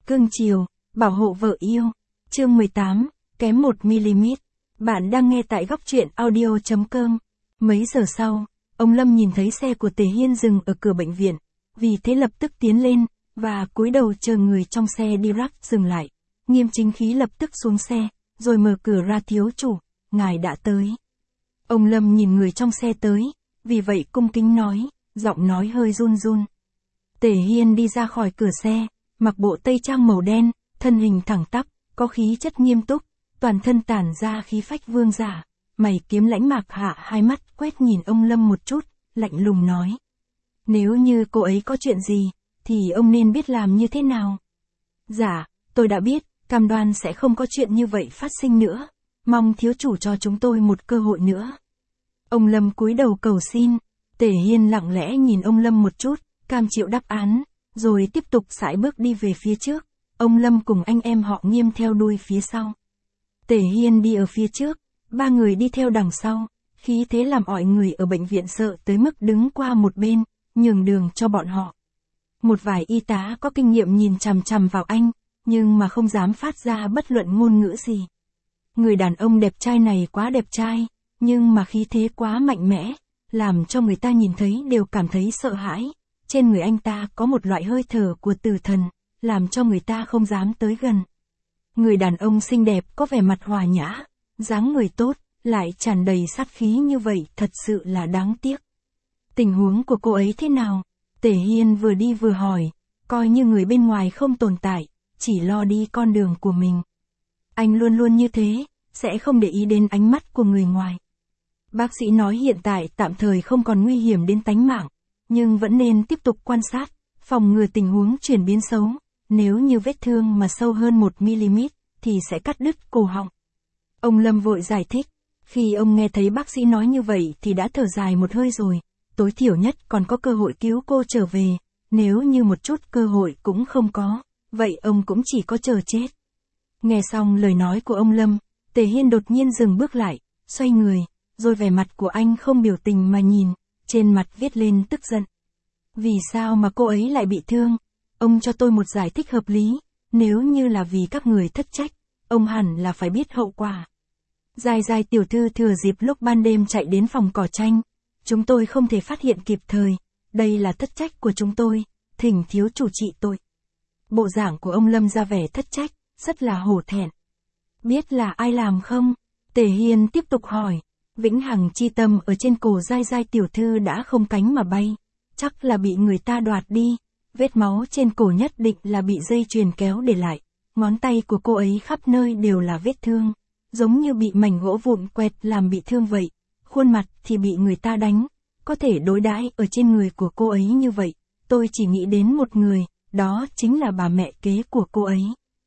cưng chiều, bảo hộ vợ yêu. Chương 18, kém 1mm. Bạn đang nghe tại góc truyện audio.com. Mấy giờ sau, ông Lâm nhìn thấy xe của Tề Hiên dừng ở cửa bệnh viện, vì thế lập tức tiến lên, và cúi đầu chờ người trong xe đi rắc dừng lại. Nghiêm Chính Khí lập tức xuống xe, rồi mở cửa ra: thiếu chủ, ngài đã tới. Ông Lâm nhìn người trong xe tới, vì vậy cung kính nói, giọng nói hơi run run. Tề Hiên đi ra khỏi cửa xe, mặc bộ tây trang màu đen, thân hình thẳng tắp, có khí chất nghiêm túc, toàn thân tản ra khí phách vương giả, mày kiếm lãnh mạc hạ, hai mắt quét nhìn ông Lâm một chút, lạnh lùng nói. Nếu như cô ấy có chuyện gì, thì ông nên biết làm như thế nào. Dạ, tôi đã biết, cam đoan sẽ không có chuyện như vậy phát sinh nữa, mong thiếu chủ cho chúng tôi một cơ hội nữa. Ông Lâm cúi đầu cầu xin. Tề Hiên lặng lẽ nhìn ông Lâm một chút, cam chịu đáp án, rồi tiếp tục sải bước đi về phía trước. Ông Lâm cùng anh em họ Nghiêm theo đuôi phía sau. Tề Hiên đi ở phía trước, ba người đi theo đằng sau, khí thế làm mọi người ở bệnh viện sợ tới mức đứng qua một bên, nhường đường cho bọn họ. Một vài y tá có kinh nghiệm nhìn chằm chằm vào anh, nhưng mà không dám phát ra bất luận ngôn ngữ gì. Người đàn ông đẹp trai này quá đẹp trai, nhưng mà khí thế quá mạnh mẽ, làm cho người ta nhìn thấy đều cảm thấy sợ hãi. Trên người anh ta có một loại hơi thở của tử thần, làm cho người ta không dám tới gần. Người đàn ông xinh đẹp có vẻ mặt hòa nhã, dáng người tốt, lại tràn đầy sát khí như vậy thật sự là đáng tiếc. Tình huống của cô ấy thế nào? Tề Hiên vừa đi vừa hỏi, coi như người bên ngoài không tồn tại, chỉ lo đi con đường của mình. Anh luôn luôn như thế, sẽ không để ý đến ánh mắt của người ngoài. Bác sĩ nói hiện tại tạm thời không còn nguy hiểm đến tánh mạng, nhưng vẫn nên tiếp tục quan sát, phòng ngừa tình huống chuyển biến xấu. Nếu như vết thương mà sâu hơn 1mm, thì sẽ cắt đứt cổ họng. Ông Lâm vội giải thích. Khi ông nghe thấy bác sĩ nói như vậy thì đã thở dài một hơi rồi. Tối thiểu nhất còn có cơ hội cứu cô trở về. Nếu như một chút cơ hội cũng không có, vậy ông cũng chỉ có chờ chết. Nghe xong lời nói của ông Lâm, Tề Hiên đột nhiên dừng bước lại, xoay người, rồi vẻ mặt của anh không biểu tình mà nhìn, trên mặt viết lên tức giận. Vì sao mà cô ấy lại bị thương? Ông cho tôi một giải thích hợp lý, nếu như là vì các người thất trách, ông hẳn là phải biết hậu quả. Giai Giai tiểu thư thừa dịp lúc ban đêm chạy đến phòng cỏ tranh, chúng tôi không thể phát hiện kịp thời, đây là thất trách của chúng tôi, thỉnh thiếu chủ trị tội. Bộ dạng của ông Lâm ra vẻ thất trách, rất là hổ thẹn. Biết là ai làm không? Tề Hiên tiếp tục hỏi. Vĩnh hằng chi tâm ở trên cổ Giai Giai tiểu thư đã không cánh mà bay, chắc là bị người ta đoạt đi. Vết máu trên cổ nhất định là bị dây chuyền kéo để lại, ngón tay của cô ấy khắp nơi đều là vết thương, giống như bị mảnh gỗ vụn quẹt làm bị thương vậy. Khuôn mặt thì bị người ta đánh, có thể đối đãi ở trên người của cô ấy như vậy, tôi chỉ nghĩ đến một người, đó chính là bà mẹ kế của cô ấy.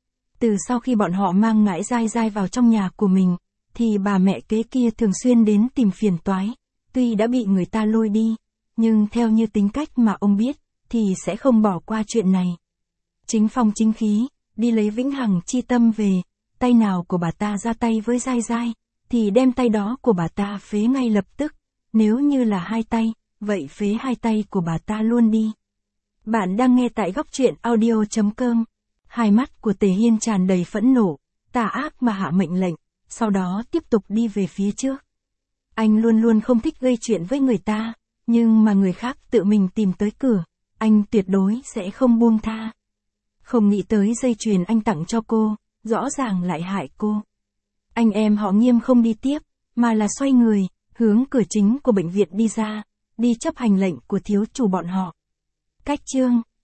Từ sau khi bọn họ mang ngãi Giai Giai vào trong nhà của mình, thì bà mẹ kế kia thường xuyên đến tìm phiền toái, tuy đã bị người ta lôi đi, nhưng theo như tính cách mà ông biết, thì sẽ không bỏ qua chuyện này. Chính phong chính khí, đi lấy vĩnh hằng chi tâm về, tay nào của bà ta ra tay với Giai Giai, thì đem tay đó của bà ta phế ngay lập tức, nếu như là hai tay, vậy phế hai tay của bà ta luôn đi. Bạn đang nghe tại góc truyện audio.com. Hai mắt của Tề Hiên tràn đầy phẫn nộ, tà ác mà hạ mệnh lệnh, sau đó tiếp tục đi về phía trước. Anh luôn luôn không thích gây chuyện với người ta, nhưng mà người khác tự mình tìm tới cửa, anh tuyệt đối sẽ không buông tha. Không nghĩ tới dây chuyền anh tặng cho cô, rõ ràng lại hại cô. Anh em họ Nghiêm không đi tiếp, mà là xoay người, hướng cửa chính của bệnh viện đi ra, đi chấp hành lệnh của thiếu chủ bọn họ. Cách chương